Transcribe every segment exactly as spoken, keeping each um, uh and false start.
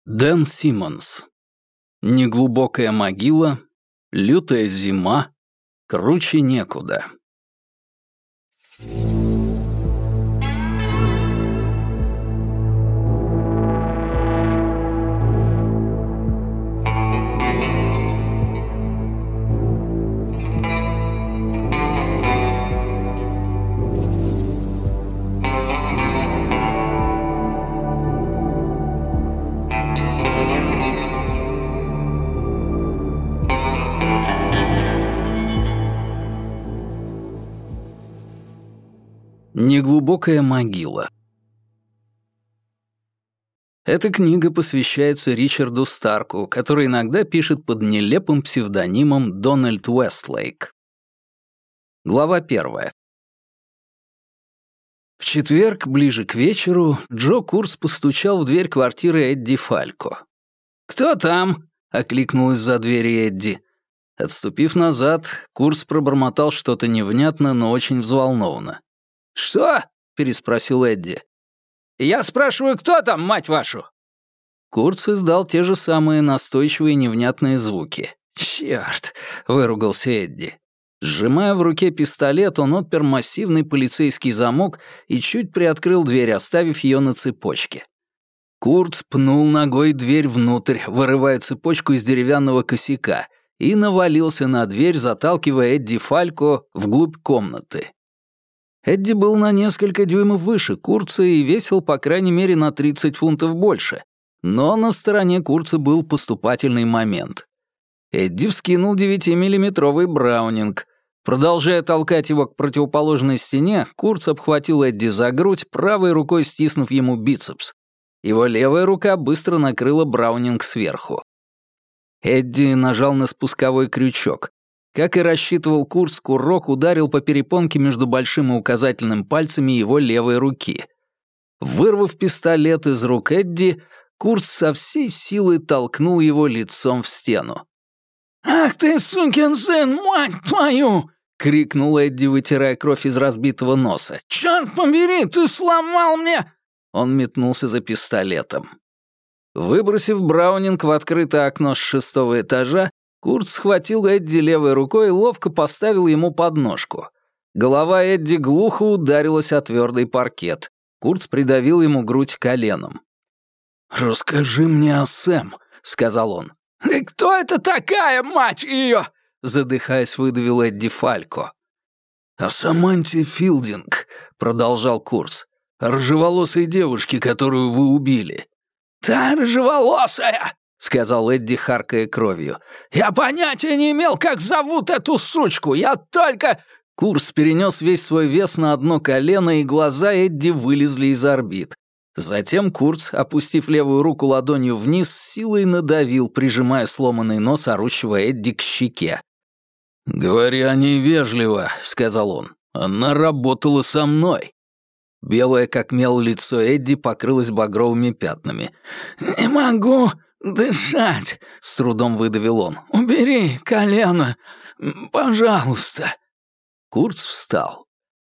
Дэн Симмонс. Неглубокая могила, лютая зима, круче некуда. Неглубокая могила. Эта книга посвящается Ричарду Старку, который иногда пишет под нелепым псевдонимом Дональд Уэстлейк. Глава первая. В четверг, ближе к вечеру, Джо Курц постучал в дверь квартиры Эдди Фалько. «Кто там?» — окликнул из-за двери Эдди. Отступив назад, Курц пробормотал что-то невнятно, но очень взволнованно. «Что?» — переспросил Эдди. «Я спрашиваю, кто там, мать вашу?» Курц издал те же самые настойчивые невнятные звуки. «Чёрт!» — выругался Эдди. Сжимая в руке пистолет, он отпер массивный полицейский замок и чуть приоткрыл дверь, оставив ее на цепочке. Курц пнул ногой дверь внутрь, вырывая цепочку из деревянного косяка, и навалился на дверь, заталкивая Эдди Фалько вглубь комнаты. Эдди был на несколько дюймов выше Курца и весил по крайней мере на тридцать фунтов больше, но на стороне Курца был поступательный момент. Эдди вскинул девятимиллиметровый браунинг. Продолжая толкать его к противоположной стене, Курц обхватил Эдди за грудь, правой рукой стиснув ему бицепс. Его левая рука быстро накрыла браунинг сверху. Эдди нажал на спусковой крючок. Как и рассчитывал Курц, курок ударил по перепонке между большим и указательным пальцами его левой руки. Вырвав пистолет из рук Эдди, Курц со всей силы толкнул его лицом в стену. «Ах ты, сукин сын, мать твою!» — крикнул Эдди, вытирая кровь из разбитого носа. «Чёрт побери, ты сломал мне!» Он метнулся за пистолетом. Выбросив браунинг в открытое окно с шестого этажа, Курц схватил Эдди левой рукой и ловко поставил ему подножку. Голова Эдди глухо ударилась о твердый паркет. Курц придавил ему грудь коленом. «Расскажи мне о Сэм», — сказал он. «И кто это такая, мать ее?» — задыхаясь, выдавил Эдди Фалько. «О Саманте Филдинг», — продолжал Курц. «О рыжеволосой девушке, которую вы убили». «Та рыжеволосая!» — сказал Эдди, харкая кровью. «Я понятия не имел, как зовут эту сучку! Я только...» Курц перенес весь свой вес на одно колено, и глаза Эдди вылезли из орбит. Затем Курц, опустив левую руку ладонью вниз, с силой надавил, прижимая сломанный нос орущего Эдди к щеке. «Говори о ней вежливо», — сказал он. «Она работала со мной». Белое, как мел, лицо Эдди покрылось багровыми пятнами. «Не могу дышать», — с трудом выдавил он. «Убери колено, пожалуйста». Курц встал.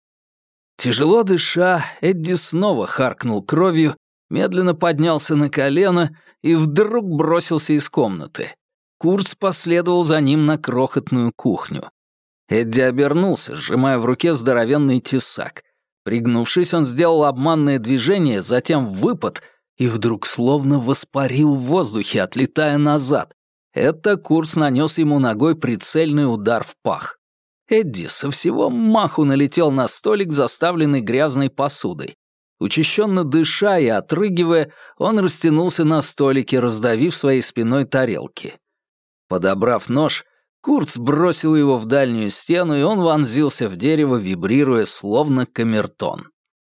Тяжело дыша, Эдди снова харкнул кровью, медленно поднялся на колено и вдруг бросился из комнаты. Курц последовал за ним на крохотную кухню. Эдди обернулся, сжимая в руке здоровенный тесак. Пригнувшись, он сделал обманное движение, затем выпад, и вдруг словно воспарил в воздухе, отлетая назад. Это Курц нанес ему ногой прицельный удар в пах. Эдди со всего маху налетел на столик, заставленный грязной посудой. Учащенно дыша и отрыгивая, он растянулся на столике, раздавив своей спиной тарелки. Подобрав нож, Курц бросил его в дальнюю стену, и он вонзился в дерево, вибрируя, словно камертон.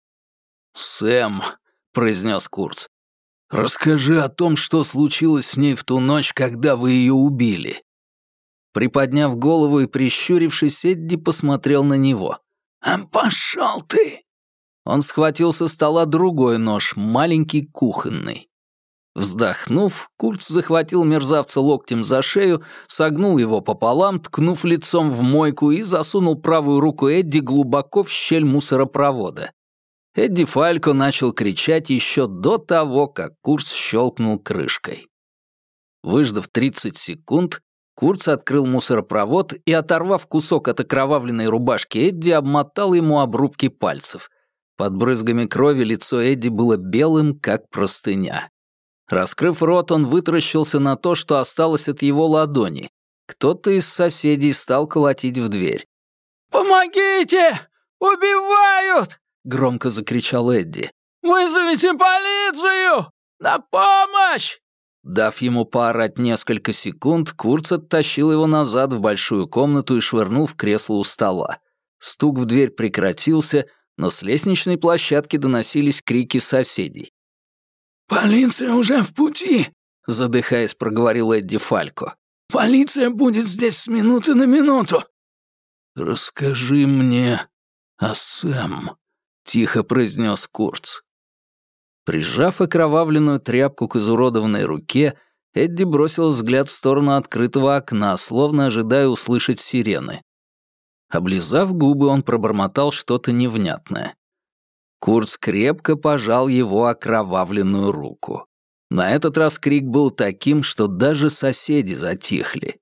«Сэм», — произнес Курц, — «расскажи о том, что случилось с ней в ту ночь, когда вы ее убили». Приподняв голову и прищурившись, Эдди посмотрел на него. «А пошел ты!» Он схватил со стола другой нож, маленький кухонный. Вздохнув, Курц захватил мерзавца локтем за шею, согнул его пополам, ткнув лицом в мойку и засунул правую руку Эдди глубоко в щель мусоропровода. Эдди Фалько начал кричать еще до того, как Курц щелкнул крышкой. Выждав тридцать секунд, Курц открыл мусоропровод и, оторвав кусок от окровавленной рубашки Эдди, обмотал ему обрубки пальцев. Под брызгами крови лицо Эдди было белым, как простыня. Раскрыв рот, он вытаращился на то, что осталось от его ладони. Кто-то из соседей стал колотить в дверь. «Помогите! Убивают!» — громко закричал Эдди. «Вызовите полицию! На помощь!» Дав ему поорать несколько секунд, Курц оттащил его назад в большую комнату и швырнул в кресло у стола. Стук в дверь прекратился, но с лестничной площадки доносились крики соседей. «Полиция уже в пути!» — задыхаясь, проговорил Эдди Фалько. «Полиция будет здесь с минуты на минуту!» «Расскажи мне о Сэм», — тихо произнес Курц. Прижав окровавленную тряпку к изуродованной руке, Эдди бросил взгляд в сторону открытого окна, словно ожидая услышать сирены. Облизав губы, он пробормотал что-то невнятное. Курц крепко пожал его окровавленную руку. На этот раз крик был таким, что даже соседи затихли.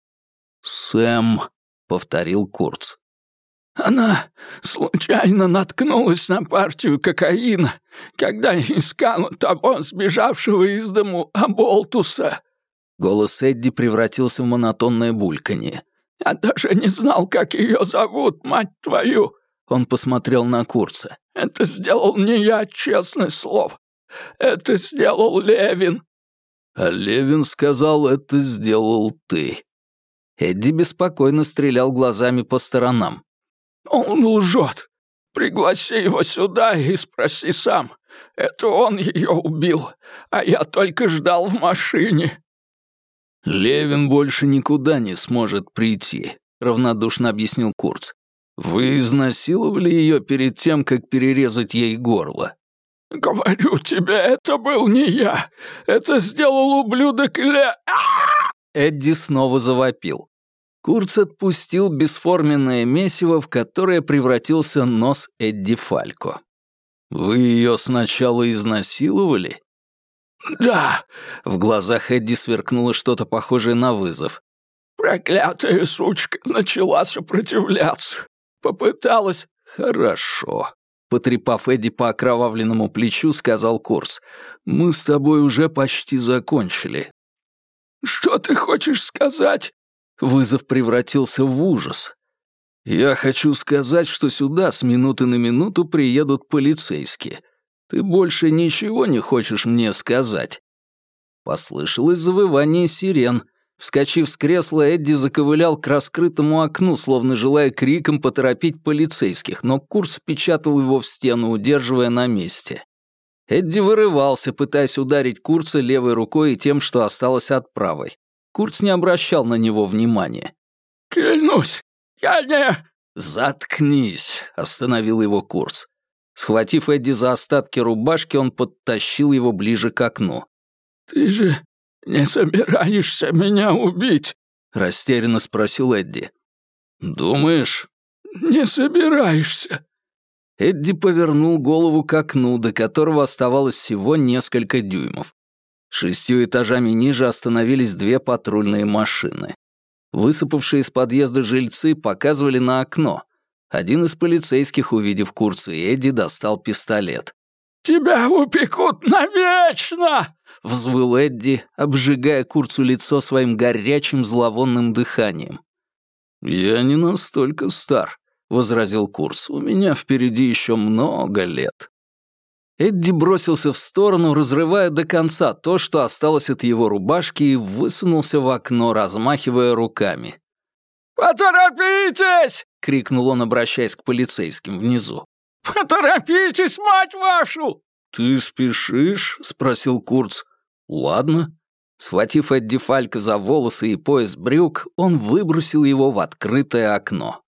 «Сэм», — повторил Курц. «Она случайно наткнулась на партию кокаина, когда искала того сбежавшего из дому Аболтуса». Голос Эдди превратился в монотонное бульканье. «Я даже не знал, как ее зовут, мать твою!» Он посмотрел на Курца. «Это сделал не я, честное слово. Это сделал Левин». «А Левин сказал, это сделал ты». Эдди беспокойно стрелял глазами по сторонам. «Он лжет. Пригласи его сюда и спроси сам. Это он ее убил, а я только ждал в машине». «Левин больше никуда не сможет прийти», — равнодушно объяснил Курц. «Вы изнасиловали ее перед тем, как перерезать ей горло». «Говорю тебе, это был не я. Это сделал ублюдок Ле...» Эдди снова завопил. Курц отпустил бесформенное месиво, в которое превратился нос Эдди Фалько. «Вы ее сначала изнасиловали?» «Да», — в глазах Эдди сверкнуло что-то похожее на вызов. «Проклятая сучка начала сопротивляться. Попыталась...» «Хорошо», — потрепав Эдди по окровавленному плечу, сказал Курц. «Мы с тобой уже почти закончили». «Что ты хочешь сказать?» Вызов превратился в ужас. «Я хочу сказать, что сюда с минуты на минуту приедут полицейские. Ты больше ничего не хочешь мне сказать?» Послышалось завывание сирен. Вскочив с кресла, Эдди заковылял к раскрытому окну, словно желая криком поторопить полицейских, но Курц впечатал его в стену, удерживая на месте. Эдди вырывался, пытаясь ударить Курца левой рукой и тем, что осталось от правой. Курц не обращал на него внимания. «Клянусь, я не...» «Заткнись», — остановил его Курц. Схватив Эдди за остатки рубашки, он подтащил его ближе к окну. «Ты же не собираешься меня убить?» — растерянно спросил Эдди. «Думаешь?» «Не собираешься». Эдди повернул голову к окну, до которого оставалось всего несколько дюймов. Шестью этажами ниже остановились две патрульные машины. Высыпавшие из подъезда жильцы показывали на окно. Один из полицейских, увидев Курца и Эдди, достал пистолет. «Тебя упекут навечно!» — взвыл Эдди, обжигая Курцу лицо своим горячим зловонным дыханием. «Я не настолько стар», — возразил Курц. «У меня впереди еще много лет». Эдди бросился в сторону, разрывая до конца то, что осталось от его рубашки, и высунулся в окно, размахивая руками. «Поторопитесь!» — крикнул он, обращаясь к полицейским внизу. «Поторопитесь, мать вашу!» «Ты спешишь?» — спросил Курц. «Ладно». Схватив Эдди Фалько за волосы и пояс брюк, он выбросил его в открытое окно.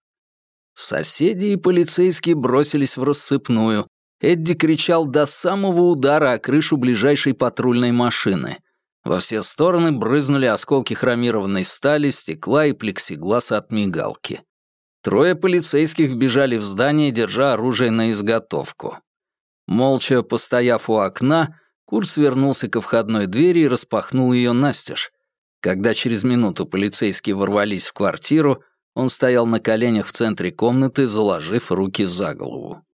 Соседи и полицейские бросились в рассыпную. Эдди кричал до самого удара о крышу ближайшей патрульной машины. Во все стороны брызнули осколки хромированной стали, стекла и плексигласа от мигалки. Трое полицейских вбежали в здание, держа оружие на изготовку. Молча постояв у окна, Курц вернулся ко входной двери и распахнул ее настежь. Когда через минуту полицейские ворвались в квартиру, он стоял на коленях в центре комнаты, заложив руки за голову.